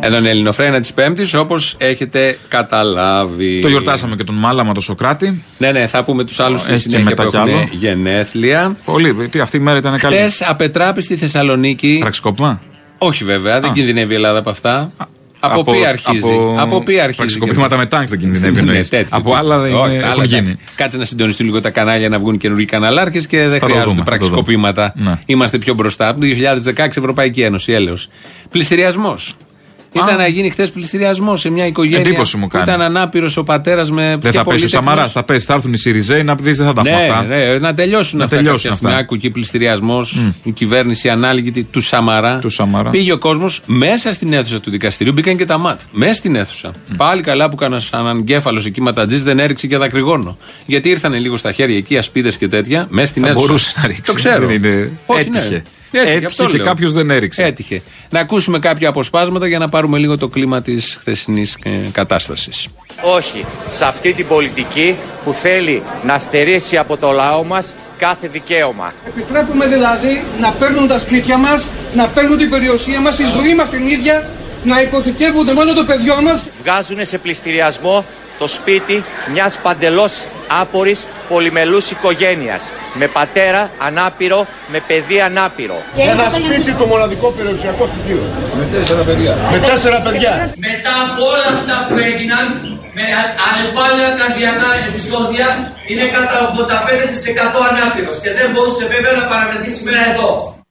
C: Εδώ είναι η Ελληνοφρένα της Πέμπτης, όπως έχετε καταλάβει.
D: Το γιορτάσαμε και τον Μάλαμα, τον Σοκράτη.
C: Ναι, ναι, θα πούμε τους άλλους στη συνέχεια που έχουν γενέθλια.
D: Πολύ, τι, αυτή η μέρα ήταν καλή.
C: Χτες απετράπη στη Θεσσαλονίκη.
D: Πραξικόπημα.
C: Όχι βέβαια, δεν
D: Α.
C: κινδυνεύει η Ελλάδα από αυτά. Από,
D: Από
C: ποια αρχίζει.
D: Από,
C: από ποια αρχίζει.
D: Πραξικοπήματα με τάγκς δεν κινδυνεύει.
C: Ναι,
D: από άλλα δεν
C: όχι,
D: έχουν
C: άλλα,
D: γίνει.
C: Κάτσε να συντονιστούν λίγο τα κανάλια, να βγουν καινούργιοι καναλάρχες και δεν
D: θα
C: χρειάζονται
D: δούμε,
C: πραξικοπήματα.
D: Ναι.
C: Είμαστε πιο μπροστά. Από το δύο χιλιάδες δεκαέξι Ευρωπαϊκή Ένωση, έλεος. Πληστηριασμός. Ήταν να γίνει χθες πληστηριασμός σε μια οικογένεια.
D: Εντύπωση μου κάνει.
C: Ήταν ανάπηρος ο πατέρας με.
D: Δεν θα πέσει ο Σαμαράς, θα πέσει, θα έρθουν οι Σιριζέοι να δεις, δεν θα τα
C: ναι,
D: πούμε αυτά.
C: Ναι, να τελειώσουν
D: να
C: αυτά.
D: Τελειώσουν αυτά.
C: Άκου και πληστηριασμός, mm. η κυβέρνηση ανάλγητη του Σαμαρά.
D: Του Σαμαρά.
C: Πήγε ο κόσμος μέσα στην αίθουσα του δικαστηρίου, μπήκαν και τα ΜΑΤ. Μέσα στην αίθουσα. Mm. Πάλι καλά που κανένα αναγκέφαλος εκεί ματατζής δεν έριξε και δακρυγόνο. Γιατί ήρθαν λίγο στα χέρια εκεί ασπίδες και τέτοια, μέσα στην αίθουσα.
D: Μπορούσε να ρίξει.
C: Το ξέρω.
D: Όχι, έτυχε. Έτυχε, έτυχε και κάποιο δεν έριξε.
C: Έτυχε. Να ακούσουμε κάποια αποσπάσματα για να πάρουμε λίγο το κλίμα της χθεσινής κατάστασης.
L: Όχι σε αυτή την πολιτική που θέλει να στερήσει από το λαό μας κάθε δικαίωμα.
M: Επιτρέπουμε δηλαδή να παίρνουν τα σπίτια μας, να παίρνουν την περιουσία μας, τη ζωή μας την ίδια, να υποθηκεύονται μόνο το παιδιό μας.
L: Βγάζουν σε πληστηριασμό το σπίτι μιας παντελώς άπορης πολυμελούς οικογένειας. Με πατέρα ανάπηρο, με παιδί ανάπηρο.
N: Ένα σπίτι το μοναδικό περιουσιακό στοιχείο. Με τέσσερα παιδιά. Με τέσσερα παιδιά.
O: Μετά από όλα αυτά που έγιναν, με αλλεπάλληλα καρδιακά επεισόδια, είναι κατά ογδόντα πέντε τοις εκατό ανάπηρος και δεν μπορούσε βέβαια να παραμετρήσει σήμερα εδώ.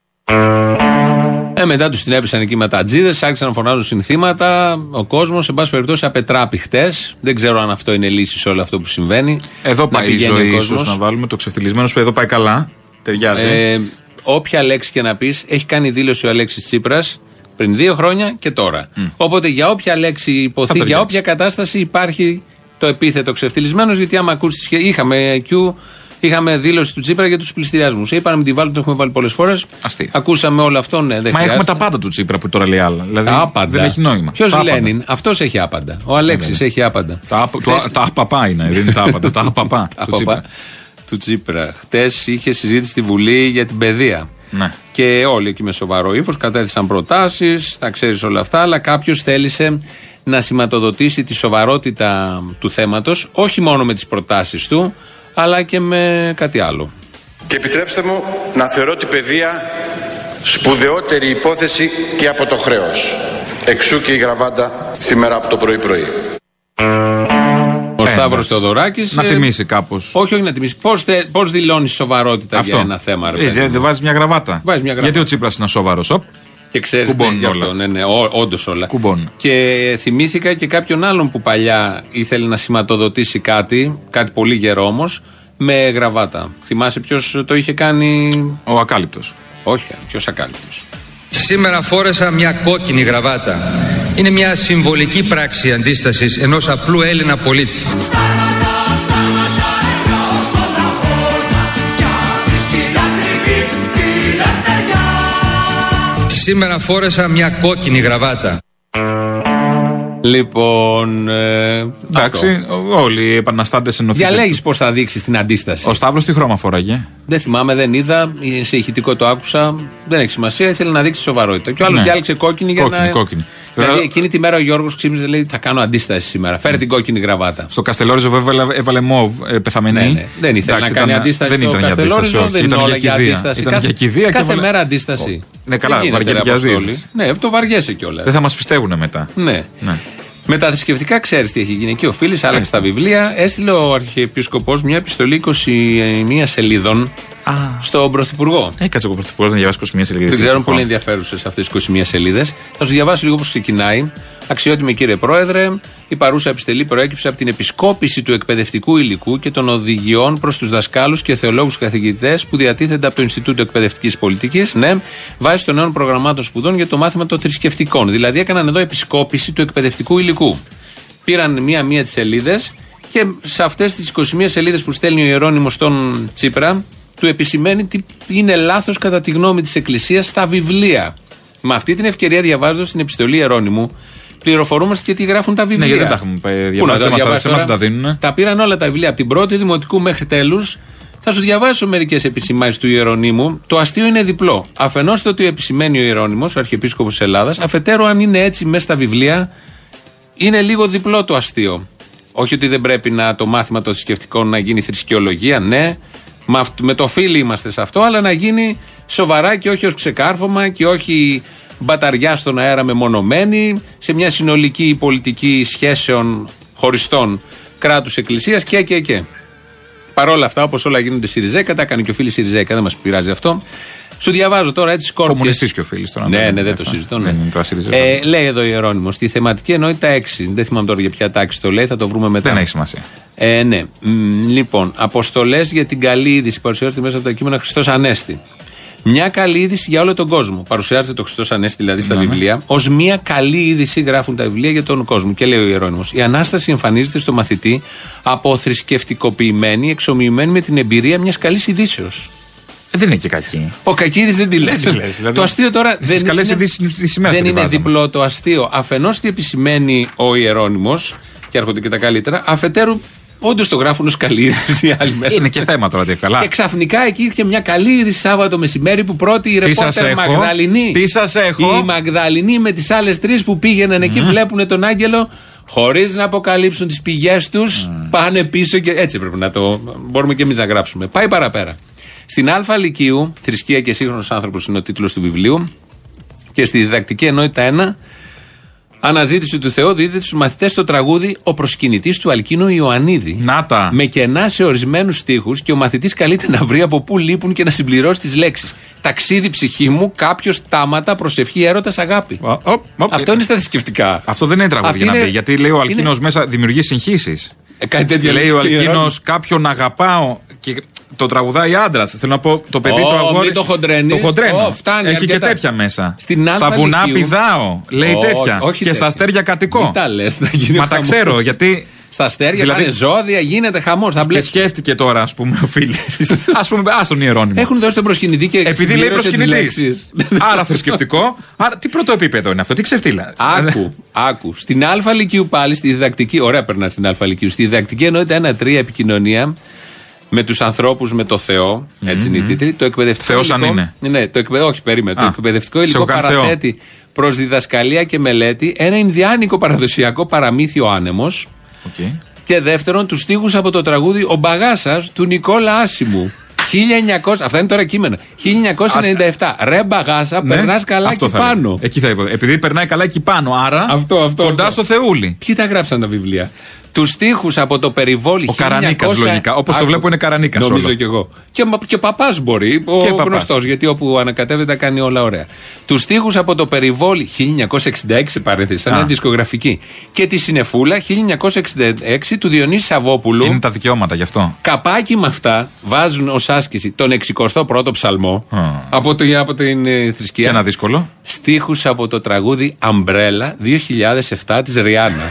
C: Ε, μετά τους την έπεσαν εκεί ματατζίδες, άρχισαν να φωνάζουν συνθήματα. Ο κόσμος, σε πάση περιπτώσει, απετράπη χτες. Δεν ξέρω αν αυτό είναι λύση σε όλο αυτό που συμβαίνει.
D: Εδώ πάει η ζωή, ίσως να βάλουμε το ξεφτυλισμένο σου. Εδώ πάει καλά. Ταιριάζει.
C: Ε, όποια λέξη και να πεις, έχει κάνει δήλωση ο Αλέξης Τσίπρας πριν δύο χρόνια και τώρα. Mm. Οπότε για όποια λέξη υποθεί, για όποια κατάσταση υπάρχει το επίθετο ξεφτυλισμένος, γιατί άμα ακούσεις, είχαμε Q. Είχαμε δήλωση του Τσίπρα για τους πληστηριασμούς. Είπαμε με τη βάλει, το έχουμε βάλει πολλές φορές.
D: Αστεί.
C: Ακούσαμε όλο αυτό, ναι. Δεν
D: Μα
C: χρειάζεται.
D: έχουμε τα πάντα του Τσίπρα που τώρα λέει άλλα. Δηλαδή
C: άπαντα.
D: δεν έχει νόημα.
C: Ποιος Λένιν, αυτός έχει άπαντα. Ο Αλέξης έχει άπαντα.
D: Τα, Χθες... τα απαπά είναι, δεν είναι τα άπαντα. Τα απαπά του Τσίπρα.
C: Του Τσίπρα. Χτες είχε συζήτηση στη Βουλή για την παιδεία.
D: Ναι.
C: Και όλοι εκεί με σοβαρό ύφος κατέθεσαν προτάσεις, τα ξέρεις όλα αυτά, αλλά κάποιος θέλησε να σηματοδοτήσει τη σοβαρότητα του θέματος, όχι μόνο με τις προτάσεις του, αλλά και με κάτι άλλο.
P: Και επιτρέψτε μου να θεωρώ την παιδεία σπουδαιότερη υπόθεση και από το χρέος. Εξού και η γραβάτα σήμερα από το πρωί-πρωί.
C: Ο Σταύρος Θεοδωράκης.
D: Να τιμήσει κάπως.
C: Όχι, όχι να τιμήσει. Πώς, θε, πώς δηλώνεις σοβαρότητα αυτό για ένα θέμα, ρε.
D: Ε, δεν δε βάζεις μια γραβάτα.
C: Βάζεις μια γραβάτα.
D: Γιατί ο Τσίπρας είναι σοβαρός, οπ.
C: Και ξέρεις ναι, γι' αυτό, ναι, ναι, ό, όντως όλα.
D: Κουμπών.
C: Και θυμήθηκα και κάποιον άλλον που παλιά ήθελε να σηματοδοτήσει κάτι, κάτι πολύ γερό όμως, με γραβάτα. Θυμάσαι ποιος το είχε κάνει?
D: Ο Ακάλυπτος.
C: Όχι, ποιος Ακάλυπτος?
Q: Σήμερα φόρεσα μια κόκκινη γραβάτα. Είναι μια συμβολική πράξη αντίστασης ενός απλού Έλληνα πολίτη. Σήμερα φόρεσα μια κόκκινη γραβάτα.
C: Λοιπόν. Ε,
D: εντάξει, αυτό. Όλοι οι επαναστάτες ενωθήκαν.
C: Διαλέγεις πώς θα δείξεις την αντίσταση.
D: Ο Σταύρος τι χρώμα φοράγε?
C: Δεν θυμάμαι, δεν είδα. Σε ηχητικό το άκουσα. Δεν έχει σημασία. Ήθελε να δείξει σοβαρότητα. Και ο άλλος ναι. διάλεξε κόκκινη για
D: κόκκινη,
C: να.
D: Κόκκινη.
C: Δηλαδή εκείνη τη μέρα ο Γιώργος ξύπνησε, λέει: θα κάνω αντίσταση σήμερα. Φέρε την κόκκινη γραβάτα.
D: Στο Καστελόριζο βέβαια έβαλε μοβ ε, πεθαμένη.
C: Ναι, ναι. Δεν ήθελε εντάξει, να κάνει ήταν, αντίσταση. Δεν ήταν Καστελόριζο, δεν είναι όλα για αντίσταση. Κάθε μέρα αντίσταση.
D: Ναι, καλά, βαριέται.
C: Ναι, αυτό βαριέσαι κιόλας.
D: Δεν θα μας πιστεύουν μετά.
C: Ναι. Με τα θρησκευτικά ξέρεις τι έχει γίνει εκεί. Ο Φίλης άλλαξε τα βιβλία. Έστειλε ο Αρχιεπίσκοπος μια επιστολή είκοσι μία σελίδων ah. στον Πρωθυπουργό.
D: Έκατσε ο Πρωθυπουργός να διαβάσει είκοσι μία σελίδες.
C: Δεν ξέρω, πολύ ενδιαφέρουσες αυτές τις είκοσι μία σελίδες. Θα σου διαβάσω λίγο πώς ξεκινάει. Αξιότιμη κύριε Πρόεδρε, η παρούσα επιστολή προέκυψε από την επισκόπηση του εκπαιδευτικού υλικού και των οδηγιών προς τους δασκάλους και θεολόγους καθηγητές που διατίθενται από το Ινστιτούτο Εκπαιδευτικής Πολιτικής, ναι, βάσει των νέων προγραμμάτων σπουδών για το μάθημα των θρησκευτικών. Δηλαδή έκαναν εδώ επισκόπηση του εκπαιδευτικού υλικού. Πήραν μία-μία τις σελίδες και σε αυτές τις είκοσι μία σελίδες που στέλνει ο Ιερώνυμος στον Τσίπρα, του επισημαίνει τι είναι λάθος κατά τη γνώμη της Εκκλησίας στα βιβλία. Με αυτή την ευκαιρία, διαβάζοντας την επιστολή Ιερώνυμου, πληροφορούμαστε και τι γράφουν τα βιβλία.
D: Ναι, γιατί δεν τα έχουμε διαβάσει, δεν μας τα δίνουν.
C: Τα πήραν όλα τα βιβλία από την πρώτη δημοτικού μέχρι τέλους Θα σου διαβάσω μερικές επισημάνσεις του Ιερονύμου. Το αστείο είναι διπλό. Αφενός το ότι επισημαίνει ο Ιερώνυμος, ο Αρχιεπίσκοπος της Ελλάδας, αφετέρου αν είναι έτσι μέσα στα βιβλία, είναι λίγο διπλό το αστείο. Όχι ότι δεν πρέπει να το μάθημα των θρησκευτικών να γίνει θρησκεολογία, ναι, με το φίλοι είμαστε σε αυτό, αλλά να γίνει σοβαρά και όχι ως ξεκάρφωμα και όχι μπαταριά στον αέρα μεμονωμένη, σε μια συνολική πολιτική σχέσεων χωριστών κράτους εκκλησίας και και και. Παρόλα αυτά, όπως όλα γίνονται Σιριζέκα, τα έκανε και ο φίλος Σιριζέκα, δεν μας πειράζει αυτό. Σου διαβάζω τώρα έτσι σκόρπιες.
D: Κομμουνιστής και ο φίλος τώρα.
C: Ναι, ναι, δεν το συζητώ. Ναι. Ε, λέει εδώ ο Ιερώνυμος, στη θεματική ενότητα έξι. Δεν θυμάμαι τώρα για ποια τάξη το λέει, θα το βρούμε μετά.
D: Δεν έχει σημασία.
C: Ε, ναι. Μ, λοιπόν, αποστολές για την καλή είδηση παρουσιάζεται μέσα από τα κείμενα Χριστός Ανέστη. Μια καλή είδηση για όλο τον κόσμο. Παρουσιάζεται το Χριστός Ανέστη δηλαδή στα ναι, βιβλία. Ως μια καλή είδηση γράφουν τα βιβλία για τον κόσμο. Και λέει ο Ιερώνυμος: η Ανάσταση εμφανίζεται στο μαθητή από θρησκευτικοποιημένη, εξομοιωμένη με την εμπειρία μιας καλής ειδήσεως.
D: Δεν είναι και κακή.
C: Ο κακή είδηση δεν τη λες. Δηλαδή, το αστείο τώρα δεν είναι, δεν είναι διπλό το αστείο. Αφενός τι επισημαίνει ο Ιερώνυμος, και έρχονται και τα καλύτερα, αφετέρου. Όντως το γράφουν ως καλή είδηση άλλοι μέσα.
D: Είναι και θέμα τώρα, καλά.
C: Και ξαφνικά εκεί ήρθε μια καλή είδηση Σάββατο μεσημέρι που πρώτη η ρεπόρτερ Μαγδαληνή.
D: Τι σας έχω.
C: Η Μαγδαληνή με τις άλλες τρεις που πήγαιναν εκεί, mm. βλέπουν τον άγγελο, χωρίς να αποκαλύψουν τις πηγές τους, mm. πάνε πίσω και έτσι πρέπει να το. Μπορούμε και εμείς να γράψουμε. Πάει παραπέρα. Στην Α Λυκείου, θρησκεία και σύγχρονος άνθρωπος είναι ο τίτλος του βιβλίου, και στη διδακτική ενότητα ένα. Αναζήτηση του Θεού δίδεται στους μαθητές το τραγούδι «Ο προσκυνητής» του Αλκίνου Ιωαννίδη.
D: Νάτα.
C: Με κενά σε ορισμένους στίχους και ο μαθητής καλείται να βρει από πού λείπουν και να συμπληρώσει τις λέξεις. Ταξίδι ψυχή μου, κάποιος τάματα, προσευχή, έρωτας, αγάπη. Ο, ο, ο, Αυτό είναι στα θρησκευτικά.
D: Αυτό δεν είναι τραγούδι για να πει. Γιατί λέει ο Αλκίνος είναι... μέσα δημιουργεί συγχύσεις.
C: Ε, κάτι τέτοιο
D: λέει ο Αλκίνος κάποιον αγαπάω και το τραγουδάει άντρα. Θέλω να πω το παιδί oh, το αγόρι.
C: Το χοντρένει.
D: Το χοντρένει. Oh, φτάνει, έχει αρκετά. Και τέτοια μέσα. Στην Στα βουνά λυκείου. Πηδάω. Λέει oh, τέτοια. Όχι και τέτοια. Στα αστέρια κατοικώ.
C: Μην τα λες,
D: Μα τα ξέρω γιατί.
C: Στα αστέρια δηλαδή, πάνε ζώδια, γίνεται χαμός.
D: Και σκέφτηκε τώρα, ας πούμε, ο φίλος. Ας πούμε, ας τον Ιερώνυμο.
C: Έχουν δώσει τον προσκυνητή και
D: επειδή λέει προσκυνητής. Άρα θρησκευτικό. Άρα τι πρώτο επίπεδο είναι αυτό, τι ξεφτύλα.
C: Άκου, άκου. Στην Α Λυκείου πάλι, στη διδακτική. Ωραία, περνά στην Α Λυκείου. Στη διδακτική ενότητα ένα τρία επικοινωνία με τους ανθρώπους, με το Θεό. Έτσι mm-hmm. είναι η τίτλη. Το εκπαιδευτικό.
D: Θεός αν είναι.
C: Ναι, το εκπαιδευτικό. Όχι, περίμενε. Το εκπαιδευτικό υλικό παραθέτει προς διδασκαλία και μελέτη ένα ινδιάνικο παραδοσιακό παραμύθιο άνεμος.
D: Okay.
C: Και δεύτερον, τους στίχους από το τραγούδι «Ο Μπαγάσας» του Νικόλα Άσιμου. χίλια εννιακόσια, αυτά είναι τώρα κείμενα. χίλια εννιακόσια ενενήντα επτά. Ρε Μπαγάσα, ναι, περνάς καλά εκεί πάνω.
D: Εκεί θα είπα. Επειδή περνάει καλά εκεί πάνω, άρα
C: αυτό, αυτό,
D: κοντά
C: αυτό.
D: στο Θεούλη.
C: Ποιοι τα γράψαν τα βιβλία. Τους στίχους από το περιβόλι.
D: Ο Καρανίκας λογικά. Όπως το βλέπω είναι Καρανίκας.
C: Νομίζω
D: όλο.
C: κι εγώ. Και, και παπάς μπορεί. Ο γνωστός, γιατί όπου ανακατεύεται κάνει όλα ωραία. Τους στίχους από το περιβόλι χίλια εννιακόσια εξήντα έξι παρέθεση, σαν δισκογραφική. Και τη Συνεφούλα χίλια εννιακόσια εξήντα έξι του Διονύση Σαββόπουλου.
D: Είναι τα δικαιώματα γι' αυτό.
C: Καπάκι με αυτά βάζουν ως άσκηση τον εξηκοστό πρώτο ψαλμό mm. από, το, από την ε, θρησκεία.
D: Και ένα δύσκολο.
C: Στίχους από το τραγούδι Umbrella δύο χιλιάδες επτά της Ριάννα.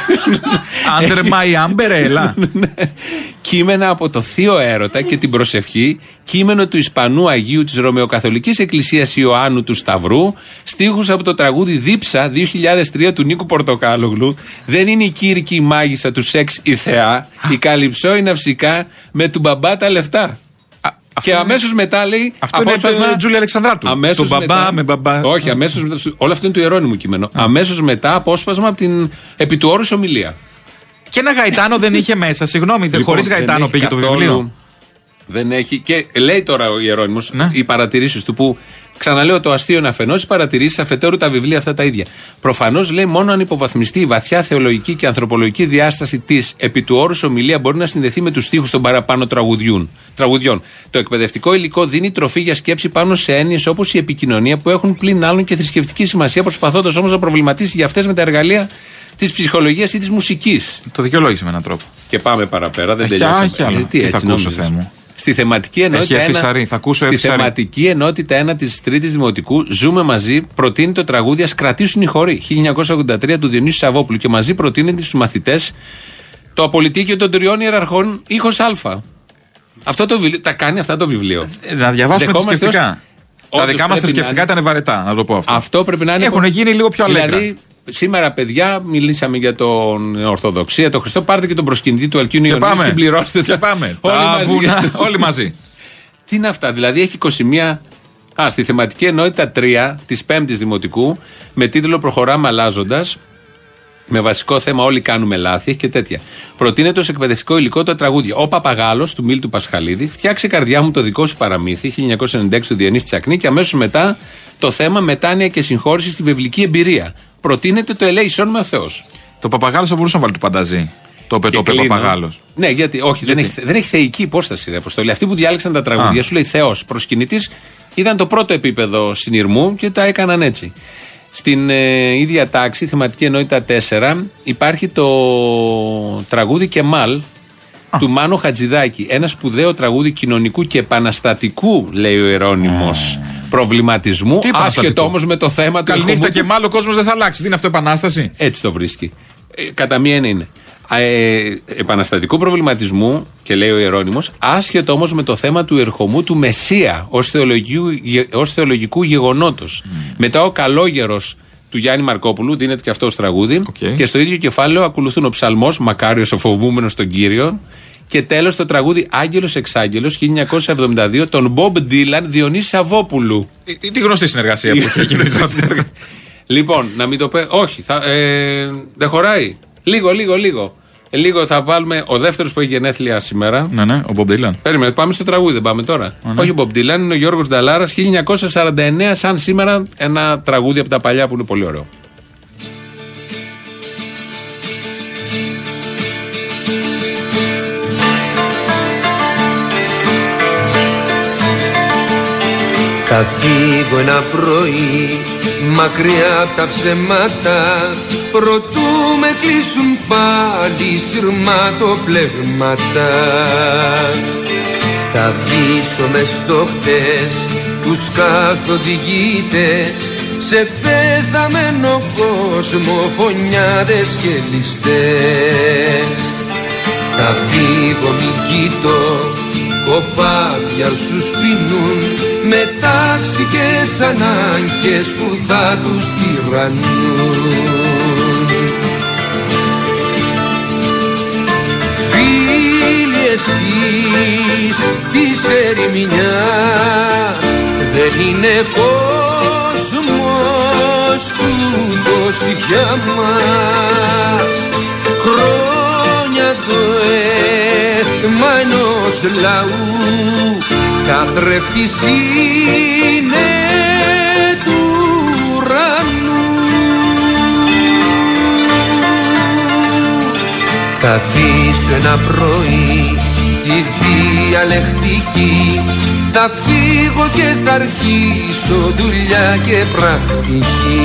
D: Under my umbrella.
C: Κείμενα από το Θείο Έρωτα και την Προσευχή. Κείμενο του Ισπανού Αγίου της Ρωμαιοκαθολικής Εκκλησίας Ιωάννου του Σταυρού. Στίχους από το τραγούδι Δίψα δύο χιλιάδες τρία του Νίκου Πορτοκάλογλου. Δεν είναι η Κύρκη η μάγισσα του σεξ η θεά. Η Καλυψό είναι αυσικά με του μπαμπά τα λεφτά. Αυτό και αμέσως μετά λέει.
D: Αυτό απόσπασμα, είναι το Τζούλια Αλεξανδράτου.
C: Αμέσως
D: το μπαμπά
C: μετά,
D: με μπαμπά.
C: Όχι, αμέσως μετά. Όλο αυτό είναι του Ιερώνυμου κείμενο. Αμέσως μετά απόσπασμα από την επί του όρους ομιλία.
D: Και ένα γαϊτάνο δεν είχε μέσα. Συγγνώμη, λοιπόν, χωρίς γαϊτάνο πήγε καθόλου, το βιβλίο.
C: Δεν έχει. Και λέει τώρα ο Ιερώνυμος ναι. οι παρατηρήσεις του που. Ξαναλέω, το αστείο είναι αφενός, οι παρατηρήσεις αφετέρου τα βιβλία αυτά τα ίδια. Προφανώς λέει μόνο αν υποβαθμιστεί η βαθιά θεολογική και ανθρωπολογική διάσταση της επί του όρους ομιλία μπορεί να συνδεθεί με τους στίχους των παραπάνω τραγουδιών. τραγουδιών. Το εκπαιδευτικό υλικό δίνει τροφή για σκέψη πάνω σε έννοιες όπως η επικοινωνία που έχουν πλην άλλων και θρησκευτική σημασία, προσπαθώντας όμως να προβληματίσει για αυτές με τα εργαλεία της ψυχολογίας ή της μουσικής.
D: Το δικαιολόγησε με έναν τρόπο.
C: Και πάμε παραπέρα, δεν τελειώσαμε.
D: Τι έτσι νομίζω.
C: Στη θεματική ενότητα,
D: εφησαρή, θα ακούσω
C: στη θεματική ενότητα ένα της Τρίτης Δημοτικού, Ζούμε μαζί, προτείνει το τραγούδι Ας κρατήσουν οι χοροί, χίλια εννιακόσια ογδόντα τρία του Διονύσου Σαββόπουλου. Και μαζί προτείνεται στους μαθητές το Απολυτίκιο των Τριών Ιεραρχών, ήχος Α. Αυτό το βιβλίο, τα κάνει αυτά το βιβλίο.
D: Να διαβάσουμε θρησκευτικά. Τα δικά μας θρησκευτικά ήταν βαρετά, να το πω αυτό.
C: Αυτό πρέπει να είναι.
D: Έχουν γίνει λίγο πιο αλέγγρα.
C: Δηλαδή, Σήμερα, παιδιά, μιλήσαμε για την Ορθοδοξία, τον Χριστό. Πάρτε και τον προσκυνητή του Αλκίνου Ιωνίου. Συμπληρώστε
D: και πάμε.
C: Όλοι
D: τα
C: μαζί.
D: Βούνα, όλοι μαζί.
C: Τι είναι αυτά, δηλαδή έχει είκοσι μία. Α, στη θεματική ενότητα τρία της πέμπτης Δημοτικού, με τίτλο Προχωράμε αλλάζοντας, με βασικό θέμα Όλοι κάνουμε λάθη και τέτοια. Προτείνεται ως εκπαιδευτικό υλικό τα τραγούδια Ο Παπαγάλος του Μίλτου Πασχαλίδη, Φτιάξε καρδιά μου το δικό σου παραμύθι, χίλια εννιακόσια ενενήντα έξι του Διονύση Τσακνή, και αμέσως μετά το θέμα Μετάνοια και συγχώρηση στη βεβλική εμπειρία. Προτείνεται το Ελέησον με ο Θεός.
D: Το Παπαγάλος θα μπορούσε να βάλει το πανταζή. Το πετόπε Παπαγάλος.
C: Ναι, γιατί όχι, γιατί? Δεν, έχει, δεν έχει θεϊκή υπόσταση, ρε Αποστόλη. Αυτοί που διάλεξαν τα τραγούδια Α. σου λέει Θεός. Προσκυνητής ήταν το πρώτο επίπεδο συνειρμού και τα έκαναν έτσι. Στην ε, ίδια τάξη, θεματική ενότητα τέσσερα, υπάρχει το τραγούδι Κεμάλ Α. του Μάνο Χατζηδάκη. Ένα σπουδαίο τραγούδι κοινωνικού και επαναστατικού, λέει ο Ιερώνυμος, mm. προβληματισμού. Άσχετο όμως με το θέμα του.
D: Καληνύχτα Κεμάλ, ο κόσμος δεν θα αλλάξει. Δεν είναι αυτό επανάσταση.
C: Έτσι το βρίσκει. Ε, κατά μία είναι. Ε, επαναστατικού προβληματισμού, και λέει ο Ιερώνυμος, άσχετο όμως με το θέμα του ερχομού του Μεσσία ως θεολογικού, ως θεολογικού γεγονότος. Mm. Μετά ο Καλόγερος του Γιάννη Μαρκόπουλου, δίνεται και αυτό ως τραγούδι, okay. και στο ίδιο κεφάλαιο ακολουθούν ο ψαλμός Μακάριος ο φοβούμενος τον Κύριο, και τέλος το τραγούδι Άγγελος Εξάγγελος χίλια εννιακόσια εβδομήντα δύο των Μπομπ Ντίλαν Διονύση Σαββόπουλου.
D: Η, τη γνωστή συνεργασία που έχει γίνει.
C: Λοιπόν, να μην το πει. Όχι, θα, ε, δεν χωράει. Λίγο, λίγο, λίγο. Ε, λίγο θα βάλουμε. Ο δεύτερος που έχει γενέθλια σήμερα.
D: Ναι, ναι, ο Μπομπ Ντίλαν.
C: Περίμενε, πάμε στο τραγούδι, δεν πάμε τώρα. Ναι. Όχι ο Μπομπ Ντίλαν, είναι ο Γιώργος Νταλάρας, χίλια εννιακόσια σαράντα εννέα, σαν σήμερα, ένα τραγούδι από τα παλιά που είναι πολύ ωραίο.
R: Θα φύγω ένα πρωί μακριά από τα ψέματα, προτού με κλείσουν πάλι σειρματοπλεγμάτα. Θα βήσω μες στο χτες τους καθοδηγητές, σε πεθαμένο κόσμο φωνιάδες και ληστές. Θα φύγω μη κοιτώ κοπάδια σου σπινούν, με ταξικές ανάγκες που θα τους τυραννούν. Φίλοι εσείς της ερημινιάς, δεν είναι κόσμος τούτος για μας. Χρόνια το αίμα ενός λαού καθρέφτης είναι του ουρανού. Θα αφήσω ένα πρωί τη διαλεκτική, θα φύγω και θα αρχίσω δουλειά και πρακτική.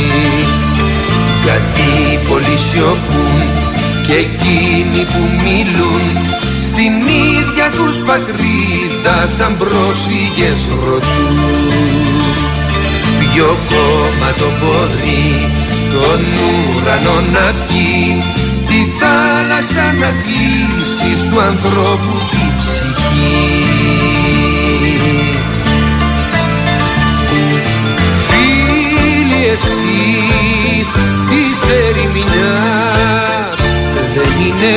R: Γιατί πολλοί σιωπούν και εκείνοι που μιλούν στην ίδια τους πατρίδα σαν πρόσφυγες ρωτούν. Ποιο κόμμα το πόδι τον ουρανό να πιει, τη θάλασσα να κλείσεις του ανθρώπου τη ψυχή. Φίλοι εσείς της ερημινιάς, δεν είναι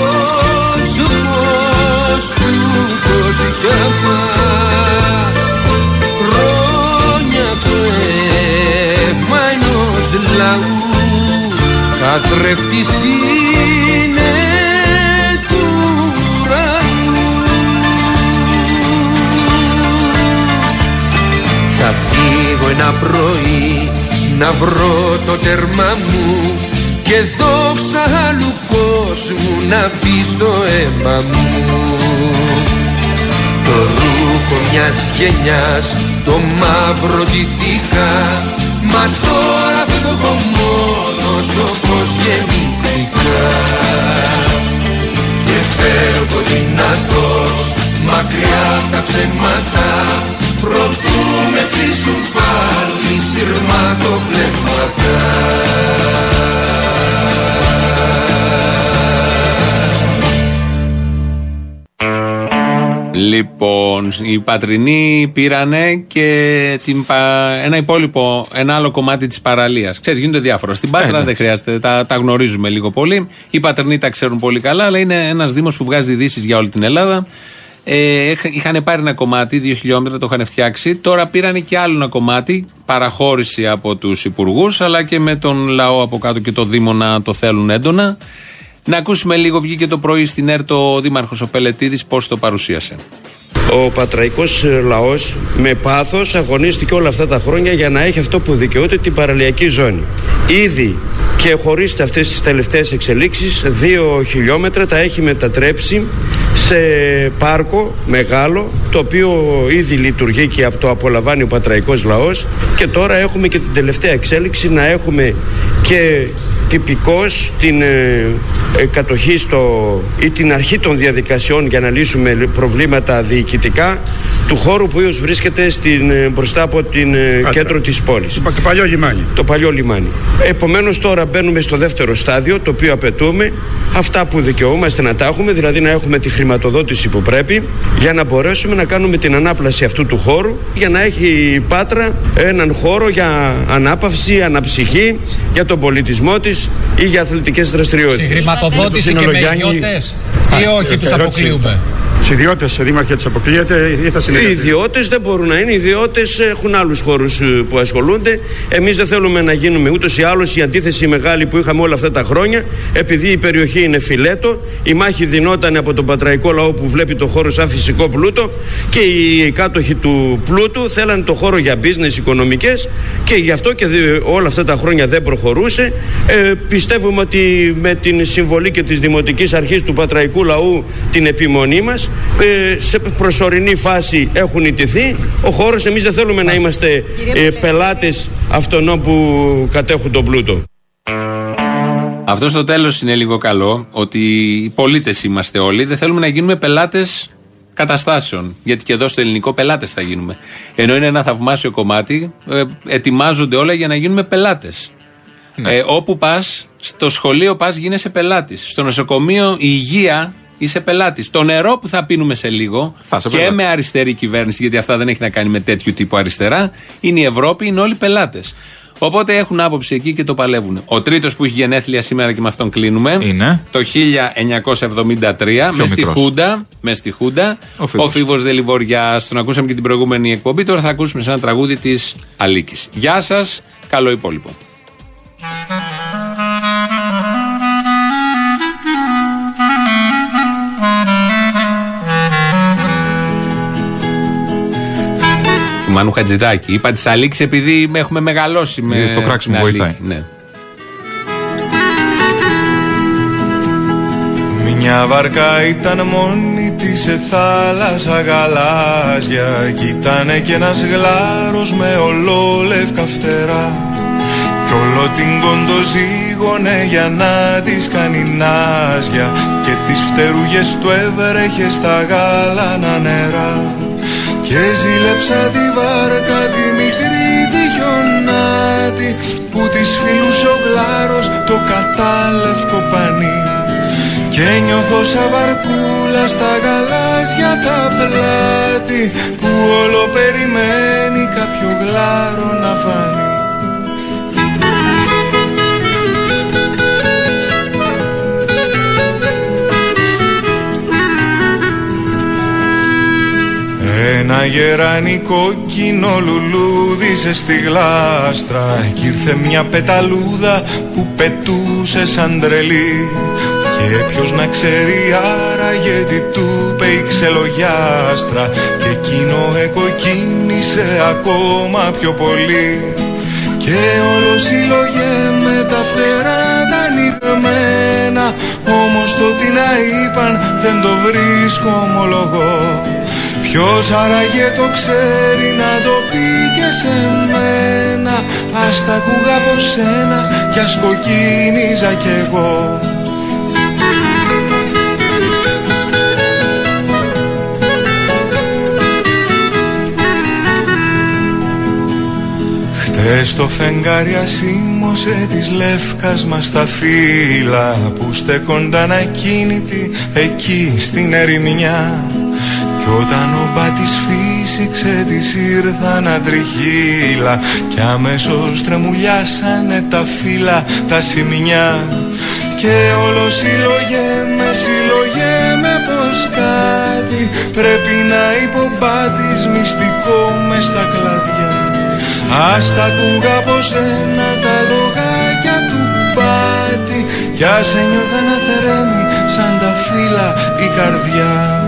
R: κόσμος τούτος για μας. Χρόνια το αίμα ενός λαού καθρέφτης είναι του ουρανού. Θα φύγω ένα πρωί να βρω το τέρμα μου και δόξα άλλου κόσμου να μπει στο αίμα μου. Το ρούχο μιας γενιάς το μαύρο τιτικά, μα τώρα φεύγω μόνος όπως γεννήθηκα. Και φεύγω δυνατός μακριά απ' τα ψέματα, προτού με κλείσουν πάλι σειρματοπλεγμάτα.
C: Λοιπόν, οι Πατρινοί πήρανε και την, ένα υπόλοιπο, ένα άλλο κομμάτι της παραλίας. Ξέρεις, γίνονται διάφορα. Στην Πάτρα δεν χρειάζεται, τα, τα γνωρίζουμε λίγο πολύ. Οι Πατρινοί τα ξέρουν πολύ καλά, αλλά είναι ένας δήμος που βγάζει ειδήσεις για όλη την Ελλάδα. Ε, είχαν πάρει ένα κομμάτι, δύο χιλιόμετρα, το είχαν φτιάξει. Τώρα πήρανε και άλλο ένα κομμάτι, παραχώρηση από τους υπουργούς, αλλά και με τον λαό από κάτω και το Δήμο να το θέλουν έντονα. Να ακούσουμε λίγο, βγήκε το πρωί στην ΕΡΤ ο Δήμαρχος ο Πελετίδης πώς το παρουσίασε.
S: Ο πατραϊκός λαός με πάθος αγωνίστηκε όλα αυτά τα χρόνια για να έχει αυτό που δικαιούται, την παραλιακή ζώνη. Ήδη και χωρίς αυτές τις τελευταίες εξελίξεις, δύο χιλιόμετρα τα έχει μετατρέψει σε πάρκο μεγάλο, το οποίο ήδη λειτουργεί και το απολαμβάνει ο πατραϊκός λαός, και τώρα έχουμε και την τελευταία εξέλιξη να έχουμε και τυπικώς την ε, ε, κατοχή στο, ή την αρχή των διαδικασιών για να λύσουμε προβλήματα διοικητικά του χώρου που βρίσκεται στην, ε, μπροστά από την ε, κέντρο της πόλης.
N: Το, το παλιό λιμάνι.
S: Το παλιό λιμάνι. Επομένως τώρα μπαίνουμε στο δεύτερο στάδιο, το οποίο απαιτούμε αυτά που δικαιούμαστε να τα έχουμε, δηλαδή να έχουμε τη χρηματοδότηση που πρέπει για να μπορέσουμε να κάνουμε την ανάπλαση αυτού του χώρου, για να έχει η Πάτρα έναν χώρο για ανάπαυση, αναψυχή, για τον πολιτισμό της ή για αθλητικές δραστηριότητες.
T: Συγχρηματοδότηση και με ιδιώτες ή όχι, τους αποκλείουμε?
N: Τους ιδιώτες, δήμαρχε, τους αποκλείεται ή θα συνεχίσει?
S: Οι ιδιώτες δεν μπορούν να είναι. Οι ιδιώτες έχουν άλλους χώρους που ασχολούνται. Εμείς δεν θέλουμε να γίνουμε ούτως ή άλλως η αντίθεση μεγάλη που είχαμε όλα αυτά τα χρόνια, επειδή η περιοχή είναι φιλέτο. Η μάχη δινόταν από τον πατραϊκό λαό που βλέπει το χώρο σαν φυσικό πλούτο, και οι κάτοχοι του πλούτου θέλανε το χώρο για business, οικονομικές, και γι' αυτό και όλα αυτά τα χρόνια δεν προχωρούσε. Ε, πιστεύουμε ότι με την συμβολή και της Δημοτικής Αρχής του πατραϊκού λαού, την επιμονή μας, Ε, σε προσωρινή φάση έχουν ιτηθεί. Ο χώρος, εμείς δεν θέλουμε να είμαστε ε, πελάτες αυτών που κατέχουν τον πλούτο.
C: Αυτό στο τέλος είναι λίγο καλό, ότι οι πολίτες είμαστε όλοι, δεν θέλουμε να γίνουμε πελάτες καταστάσεων, γιατί και εδώ στο ελληνικό πελάτες θα γίνουμε. Ενώ είναι ένα θαυμάσιο κομμάτι, ε, ετοιμάζονται όλα για να γίνουμε πελάτες. Ναι. Ε, όπου πας, στο σχολείο πας, γίνεσαι πελάτης. Στο νοσοκομείο, η υγεία, είσαι πελάτης. Το νερό που θα πίνουμε σε λίγο, και πελάτη. Με αριστερή κυβέρνηση, γιατί αυτά δεν έχει να κάνει με τέτοιου τύπου αριστερά, είναι η Ευρώπη, είναι όλοι πελάτες. Οπότε έχουν άποψη εκεί και το παλεύουν. Ο τρίτος που έχει γενέθλια σήμερα, και με αυτόν κλείνουμε, είναι το χίλια εννιακόσια εβδομήντα τρία, με στη, Χούντα, με στη Χούντα, ο Φίβος, ο Φίβος Δελιβοριάς. Τον ακούσαμε και την προηγούμενη εκπομπή. Τώρα θα ακούσουμε σε ένα τραγούδι της Αλίκης. Γεια σας, καλό υπόλοιπο. Μάνου Χατζηδάκη. Είπα της Αλίκης επειδή έχουμε μεγαλώσει με.
D: Στο κράξιμο βοηθάει.
C: Ναι.
U: Μια βάρκα ήταν μόνη της σε θάλασσα γαλάζια, κι ήτανε κι ένας γλάρος με ολόλευκα φτερά, κι όλο την κοντοζήγωνε για να της κάνει νάζια, και τις φτερούγες του έβρεχε στα γάλανα νερά. Και ζήλεψα τη βάρκα τη μικρή τη χιονάτη, που της φιλούσε ο γλάρος το κατάλευκο πανί, και νιώθω σαν βαρκούλα στα γαλάζια τα πλάτη, που όλο περιμένει κάποιο γλάρο να φανεί. Ένα γεράνι κόκκινο λουλούδισε στη γλάστρα, κι ήρθε μια πεταλούδα που πετούσε σαν τρελή, και ποιος να ξέρει άραγε τι του είπε η ξελογιάστρα, και εκείνο εκοκκίνησε ακόμα πιο πολύ, και όλο σύλλογε με τα φτερά τα ανοιγμένα, όμως το τι να είπαν δεν το βρίσκω, ομολογώ. Ποιος άραγε το ξέρει να το πει και σε μένα, ας τα ακούγα από σένα κι ας κοκκίνιζα κι εγώ. Χτες το φεγγάρι ασήμωσε της Λεύκας μας τα φύλλα, που στέκονταν ακίνητοι εκεί στην ερημιά, Κι όταν ο μπα της φύσηξε της ήρθαν αντριχύλα κι αμέσως τρεμουλιάσανε τα φύλλα τα σημεινιά και όλο συλλογέμαι, συλλογέμαι πως κάτι πρέπει να υποπάτης μυστικό μες στα κλαδιά. Ας τα ακούγα από σένα τα λογάκια του πάτη κι ας ένιωθα να τρέμει σαν τα φύλλα η καρδιά.